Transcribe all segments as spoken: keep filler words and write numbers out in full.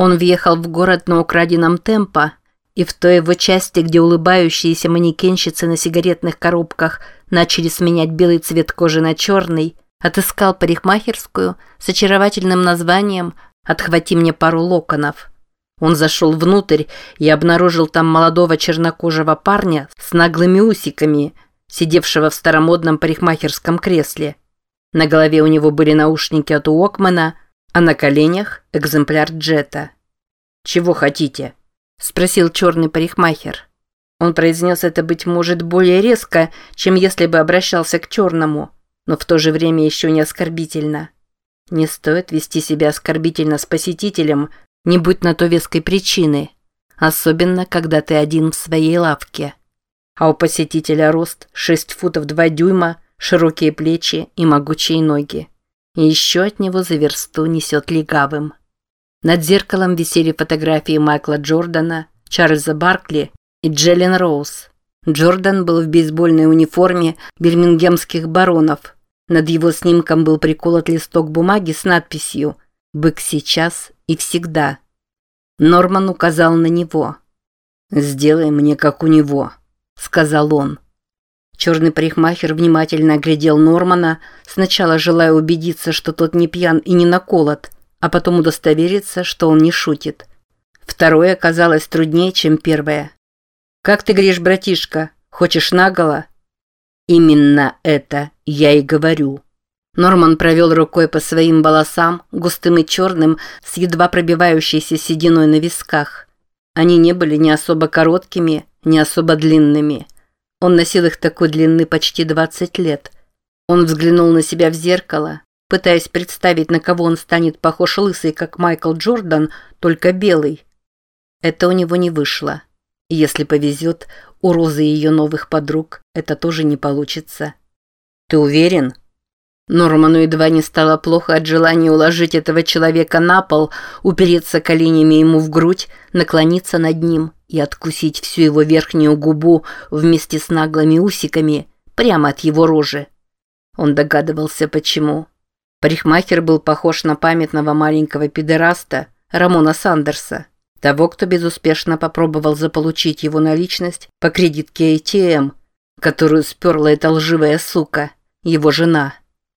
Он въехал в город на украденном темпо, и в той его части, где улыбающиеся манекенщицы на сигаретных коробках начали сменять белый цвет кожи на черный, отыскал парикмахерскую с очаровательным названием «Отхвати мне пару локонов». Он зашел внутрь и обнаружил там молодого чернокожего парня с наглыми усиками, сидевшего в старомодном парикмахерском кресле. На голове у него были наушники от Уокмана, а на коленях экземпляр Джета. «Чего хотите?» – спросил черный парикмахер. Он произнес это, быть может, более резко, чем если бы обращался к черному, но в то же время еще не оскорбительно. Не стоит вести себя оскорбительно с посетителем, не будь на то веской причины, особенно когда ты один в своей лавке. А у посетителя рост шесть футов два дюйма, широкие плечи и могучие ноги. И еще от него за версту несет легавым. Над зеркалом висели фотографии Майкла Джордана, Чарльза Баркли и Джиллен Роуз. Джордан был в бейсбольной униформе бирмингемских баронов. Над его снимком был приколот листок бумаги с надписью «Бык сейчас и всегда». Норман указал на него. «Сделай мне как у него», — сказал он. Черный парикмахер внимательно оглядел Нормана, сначала желая убедиться, что тот не пьян и не наколот, а потом удостовериться, что он не шутит. Второе оказалось труднее, чем первое. «Как ты говоришь, братишка? Хочешь наголо?» «Именно это я и говорю». Норман провел рукой по своим волосам, густым и черным, с едва пробивающейся сединой на висках. Они не были ни особо короткими, ни особо длинными. Он носил их такой длины почти двадцать лет. Он взглянул на себя в зеркало, пытаясь представить, на кого он станет похож лысый, как Майкл Джордан, только белый. Это у него не вышло. И если повезет, у Розы и ее новых подруг это тоже не получится. «Ты уверен?» Норману едва не стало плохо от желания уложить этого человека на пол, упереться коленями ему в грудь, наклониться над ним и откусить всю его верхнюю губу вместе с наглыми усиками прямо от его рожи. Он догадывался, почему. Парикмахер был похож на памятного маленького педераста Рамона Сандерса, того, кто безуспешно попробовал заполучить его наличность по кредитке эй ти эм, которую сперла эта лживая сука, его жена.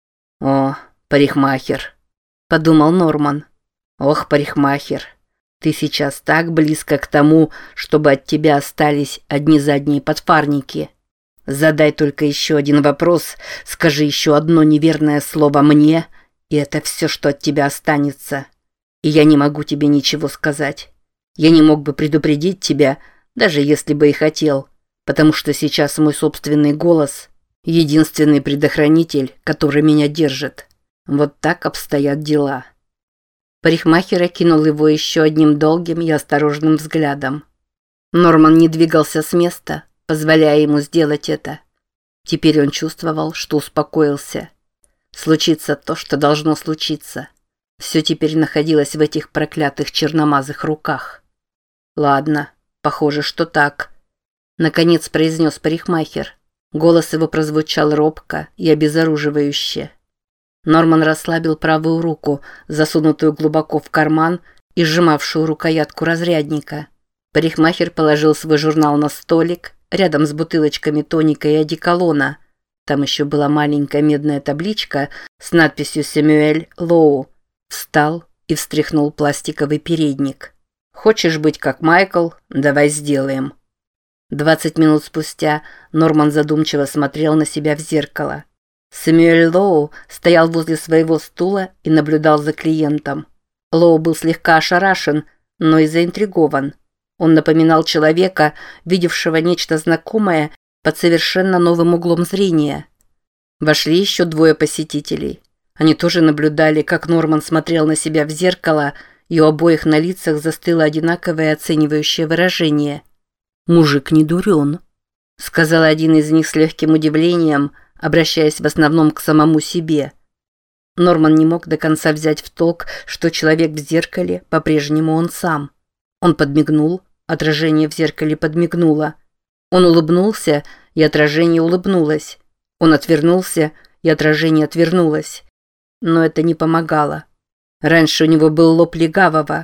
«О, парикмахер», – подумал Норман. «Ох, парикмахер, ты сейчас так близко к тому, чтобы от тебя остались одни задние подфарники. Задай только еще один вопрос, скажи еще одно неверное слово мне, и это все, что от тебя останется. И я не могу тебе ничего сказать. Я не мог бы предупредить тебя, даже если бы и хотел, потому что сейчас мой собственный голос – единственный предохранитель, который меня держит. Вот так обстоят дела». Парикмахер окинул его еще одним долгим и осторожным взглядом. Норман не двигался с места, позволяя ему сделать это. Теперь он чувствовал, что успокоился. Случится то, что должно случиться. Все теперь находилось в этих проклятых черномазых руках. «Ладно, похоже, что так», — наконец произнес парикмахер. Голос его прозвучал робко и обезоруживающе. Норман расслабил правую руку, засунутую глубоко в карман и сжимавшую рукоятку разрядника. Парикмахер положил свой журнал на столик, рядом с бутылочками тоника и одеколона. Там еще была маленькая медная табличка с надписью «Сэмюэль Лоу». Встал и встряхнул пластиковый передник. «Хочешь быть как Майкл? Давай сделаем». Двадцать минут спустя Норман задумчиво смотрел на себя в зеркало. Сэмюэль Лоу стоял возле своего стула и наблюдал за клиентом. Лоу был слегка ошарашен, но и заинтригован. Он напоминал человека, видевшего нечто знакомое под совершенно новым углом зрения. Вошли еще двое посетителей. Они тоже наблюдали, как Норман смотрел на себя в зеркало, и у обоих на лицах застыло одинаковое оценивающее выражение. «Мужик не дурен», — сказал один из них с легким удивлением, обращаясь в основном к самому себе. Норман не мог до конца взять в толк, что человек в зеркале по-прежнему он сам. Он подмигнул, отражение в зеркале подмигнуло. Он улыбнулся, и отражение улыбнулось. Он отвернулся, и отражение отвернулось. Но это не помогало. Раньше у него был лоб легавого.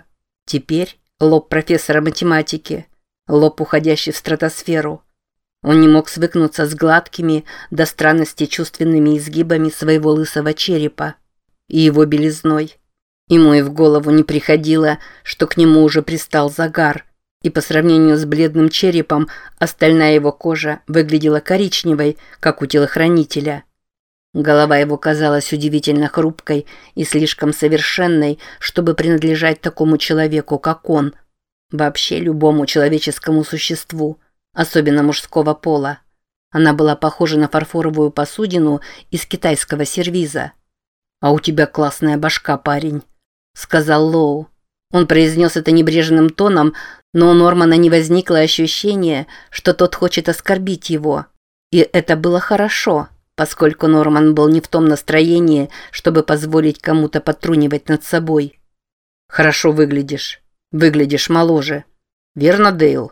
Теперь лоб профессора математики, лоб, уходящий в стратосферу. Он не мог свыкнуться с гладкими, до странности чувственными изгибами своего лысого черепа и его белизной. Ему и в голову не приходило, что к нему уже пристал загар, и по сравнению с бледным черепом остальная его кожа выглядела коричневой, как у телохранителя. Голова его казалась удивительно хрупкой и слишком совершенной, чтобы принадлежать такому человеку, как он. Вообще любому человеческому существу, особенно мужского пола. Она была похожа на фарфоровую посудину из китайского сервиза. «А у тебя классная башка, парень», — сказал Лоу. Он произнес это небрежным тоном, но у Нормана не возникло ощущения, что тот хочет оскорбить его. И это было хорошо, поскольку Норман был не в том настроении, чтобы позволить кому-то подтрунивать над собой. «Хорошо выглядишь. Выглядишь моложе. Верно, Дейл?»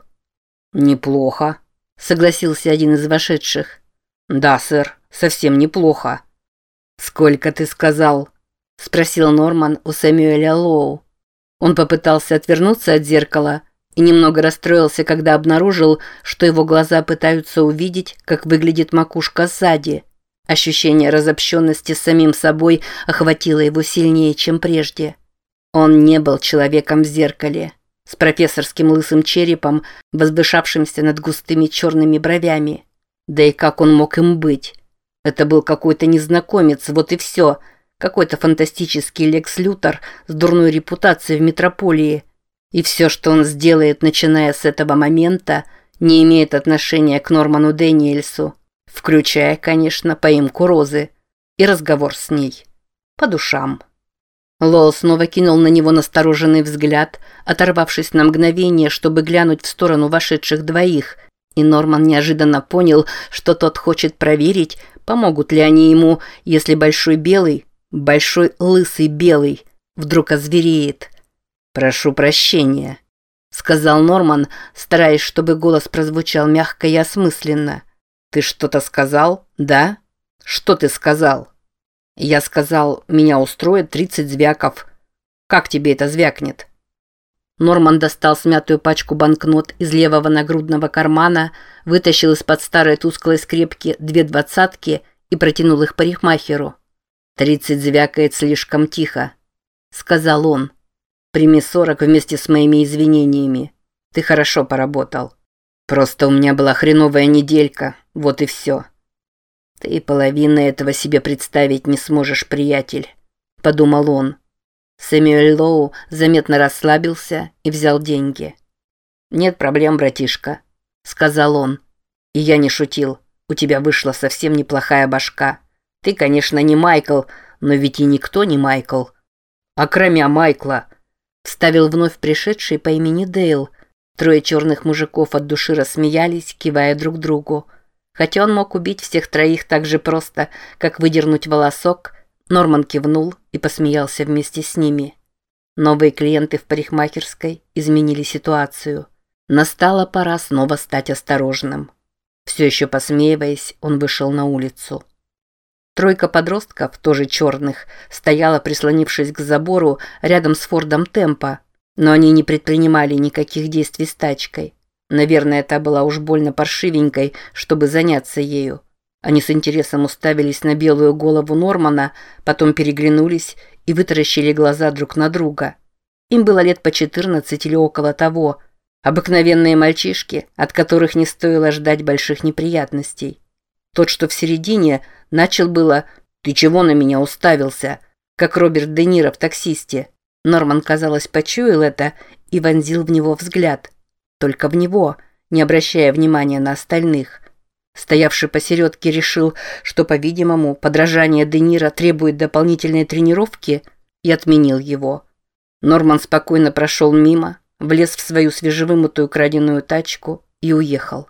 «Неплохо», — согласился один из вошедших. «Да, сэр, совсем неплохо». «Сколько ты сказал?» — спросил Норман у Сэмюэля Лоу. Он попытался отвернуться от зеркала и немного расстроился, когда обнаружил, что его глаза пытаются увидеть, как выглядит макушка сзади. Ощущение разобщенности с самим собой охватило его сильнее, чем прежде. Он не был человеком в зеркале, с профессорским лысым черепом, возвышавшимся над густыми черными бровями. Да и как он мог им быть? Это был какой-то незнакомец, вот и все. Какой-то фантастический Лекс Лютер с дурной репутацией в метрополии. И все, что он сделает, начиная с этого момента, не имеет отношения к Норману Дэниельсу, включая, конечно, поимку Розы и разговор с ней. По душам. Лоу снова кинул на него настороженный взгляд, оторвавшись на мгновение, чтобы глянуть в сторону вошедших двоих, и Норман неожиданно понял, что тот хочет проверить, помогут ли они ему, если большой белый, большой лысый белый, вдруг озвереет. «Прошу прощения», — сказал Норман, стараясь, чтобы голос прозвучал мягко и осмысленно. «Ты что-то сказал, да? Что ты сказал?» «Я сказал, меня устроит тридцать звяков. Как тебе это звякнет?» Норман достал смятую пачку банкнот из левого нагрудного кармана, вытащил из-под старой тусклой скрепки две двадцатки и протянул их парикмахеру. «Тридцать звякает слишком тихо», — сказал он. «Прими сорок вместе с моими извинениями. Ты хорошо поработал. Просто у меня была хреновая неделька, вот и все». «Ты половины этого себе представить не сможешь, приятель», — подумал он. Сэмюэль Лоу заметно расслабился и взял деньги. «Нет проблем, братишка», — сказал он. «И я не шутил. У тебя вышла совсем неплохая башка. Ты, конечно, не Майкл, но ведь и никто не Майкл». «А кроме Майкла», — вставил вновь пришедший по имени Дейл. Трое черных мужиков от души рассмеялись, кивая друг другу. Хотя он мог убить всех троих так же просто, как выдернуть волосок, Норман кивнул и посмеялся вместе с ними. Новые клиенты в парикмахерской изменили ситуацию. Настала пора снова стать осторожным. Все еще посмеиваясь, он вышел на улицу. Тройка подростков, тоже черных, стояла, прислонившись к забору рядом с Фордом Темпа, но они не предпринимали никаких действий с тачкой. Наверное, та была уж больно паршивенькой, чтобы заняться ею. Они с интересом уставились на белую голову Нормана, потом переглянулись и вытаращили глаза друг на друга. Им было лет по четырнадцать или около того. Обыкновенные мальчишки, от которых не стоило ждать больших неприятностей. Тот, что в середине, начал было «Ты чего на меня уставился?» как Роберт Де Ниро в «Таксисте». Норман, казалось, почуял это и вонзил в него взгляд. Только в него, не обращая внимания на остальных. Стоявший посередке решил, что, по-видимому, подражание Де Ниро требует дополнительной тренировки, и отменил его. Норман спокойно прошел мимо, влез в свою свежевымытую краденую тачку и уехал.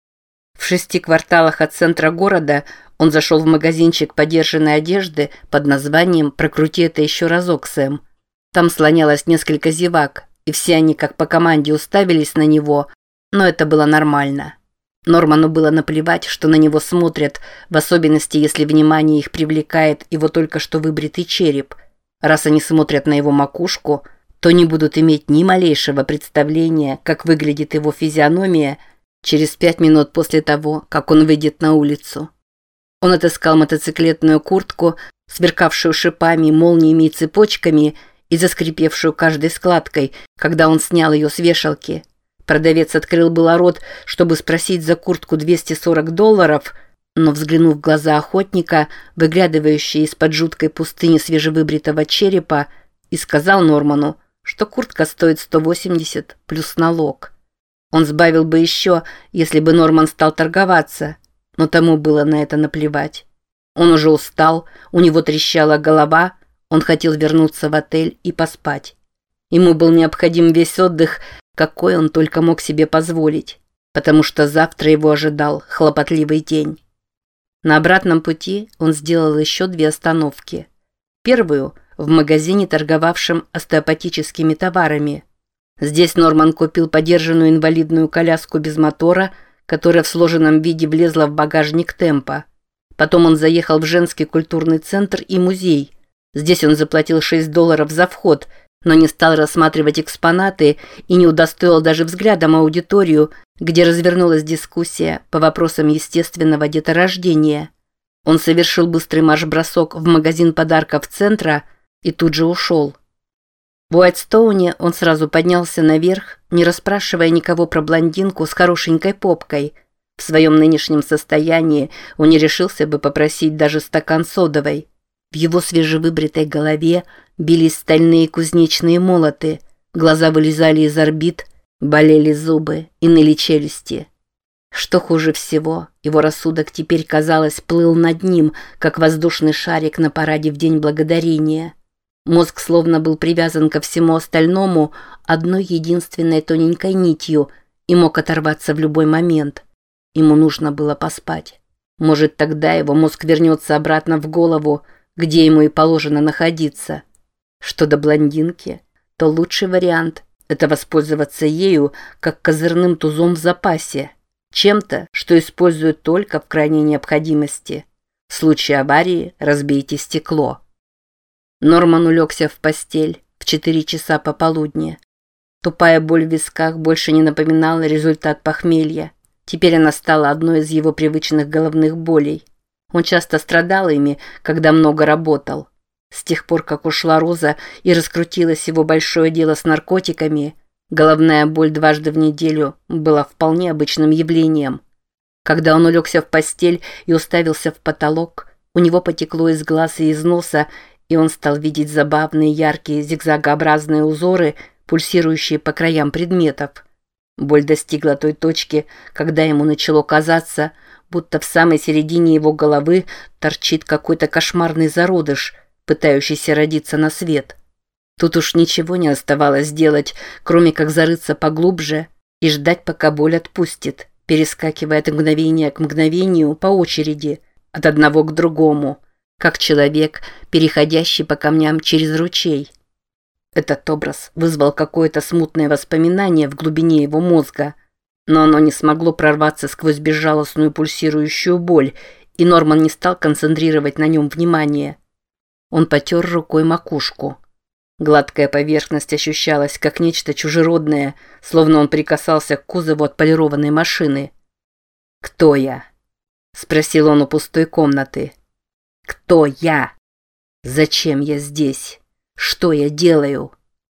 В шести кварталах от центра города он зашел в магазинчик подержанной одежды под названием «Прокрути это еще разок, Сэм». Там слонялось несколько зевак, и все они как по команде уставились на него, но это было нормально. Норману было наплевать, что на него смотрят, в особенности, если внимание их привлекает его только что выбритый череп. Раз они смотрят на его макушку, то не будут иметь ни малейшего представления, как выглядит его физиономия через пять минут после того, как он выйдет на улицу. Он отыскал мотоциклетную куртку, сверкавшую шипами, молниями и цепочками и заскрипевшую каждой складкой, когда он снял ее с вешалки. Продавец открыл было рот, чтобы спросить за куртку двести сорок долларов, но, взглянув в глаза охотника, выглядывающие из-под жуткой пустыни свежевыбритого черепа, и сказал Норману, что куртка стоит сто восемьдесят плюс налог. Он сбавил бы еще, если бы Норман стал торговаться, но тому было на это наплевать. Он уже устал, у него трещала голова, он хотел вернуться в отель и поспать. Ему был необходим весь отдых, какой он только мог себе позволить, потому что завтра его ожидал хлопотливый день. На обратном пути он сделал еще две остановки. Первую – в магазине, торговавшем остеопатическими товарами. Здесь Норман купил подержанную инвалидную коляску без мотора, которая в сложенном виде влезла в багажник Темпа. Потом он заехал в женский культурный центр и музей. Здесь он заплатил шесть долларов за вход, но не стал рассматривать экспонаты и не удостоил даже взглядом аудиторию, где развернулась дискуссия по вопросам естественного деторождения. Он совершил быстрый марш-бросок в магазин подарков центра и тут же ушел. В Уайтстоуне он сразу поднялся наверх, не расспрашивая никого про блондинку с хорошенькой попкой. В своем нынешнем состоянии он не решился бы попросить даже стакан содовой. В его свежевыбритой голове бились стальные кузнечные молоты, глаза вылезали из орбит, болели зубы и ныли челюсти. Что хуже всего, его рассудок теперь, казалось, плыл над ним, как воздушный шарик на параде в День Благодарения. Мозг словно был привязан ко всему остальному одной единственной тоненькой нитью и мог оторваться в любой момент. Ему нужно было поспать. Может, тогда его мозг вернется обратно в голову, где ему и положено находиться. Что до блондинки, то лучший вариант – это воспользоваться ею как козырным тузом в запасе, чем-то, что используют только в крайней необходимости. В случае аварии разбейте стекло. Норман улегся в постель в четыре часа пополудни. Тупая боль в висках больше не напоминала результат похмелья. Теперь она стала одной из его привычных головных болей. Он часто страдал ими, когда много работал. С тех пор, как ушла Роза и раскрутилось его большое дело с наркотиками, головная боль дважды в неделю была вполне обычным явлением. Когда он улегся в постель и уставился в потолок, у него потекло из глаз и из носа, и он стал видеть забавные яркие зигзагообразные узоры, пульсирующие по краям предметов. Боль достигла той точки, когда ему начало казаться, будто в самой середине его головы торчит какой-то кошмарный зародыш, пытающийся родиться на свет. Тут уж ничего не оставалось делать, кроме как зарыться поглубже и ждать, пока боль отпустит, перескакивая от мгновения к мгновению по очереди, от одного к другому, как человек, переходящий по камням через ручей. Этот образ вызвал какое-то смутное воспоминание в глубине его мозга, но оно не смогло прорваться сквозь безжалостную пульсирующую боль, и Норман не стал концентрировать на нем внимание. Он потер рукой макушку. Гладкая поверхность ощущалась как нечто чужеродное, словно он прикасался к кузову отполированной машины. «Кто я?» – спросил он у пустой комнаты. «Кто я? Зачем я здесь? Что я делаю?»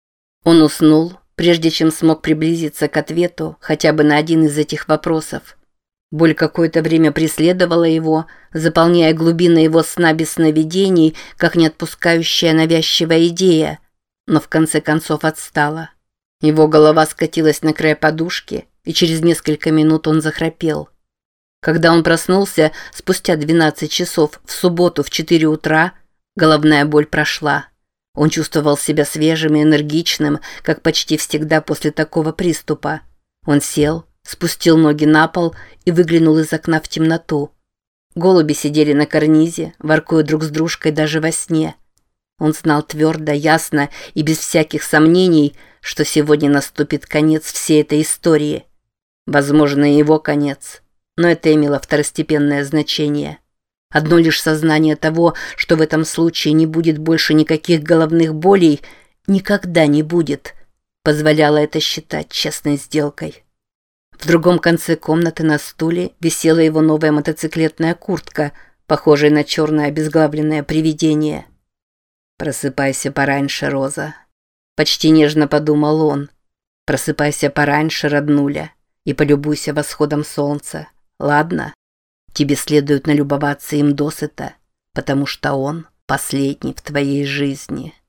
Он уснул, прежде чем смог приблизиться к ответу хотя бы на один из этих вопросов. Боль какое-то время преследовала его, заполняя глубины его сна без сновидений, как не отпускающая навязчивая идея, но в конце концов отстала. Его голова скатилась на край подушки, и через несколько минут он захрапел. Когда он проснулся спустя двенадцать часов в субботу в четыре утра, головная боль прошла. Он чувствовал себя свежим и энергичным, как почти всегда после такого приступа. Он сел, спустил ноги на пол и выглянул из окна в темноту. Голуби сидели на карнизе, воркуя друг с дружкой даже во сне. Он знал твердо, ясно и без всяких сомнений, что сегодня наступит конец всей этой истории. Возможно, и его конец. Но это имело второстепенное значение. Одно лишь сознание того, что в этом случае не будет больше никаких головных болей, никогда не будет, позволяло это считать честной сделкой. В другом конце комнаты на стуле висела его новая мотоциклетная куртка, похожая на черное обезглавленное привидение. «Просыпайся пораньше, Роза», — почти нежно подумал он. «Просыпайся пораньше, роднуля, и полюбуйся восходом солнца, ладно? Тебе следует налюбоваться им досыта, потому что он последний в твоей жизни».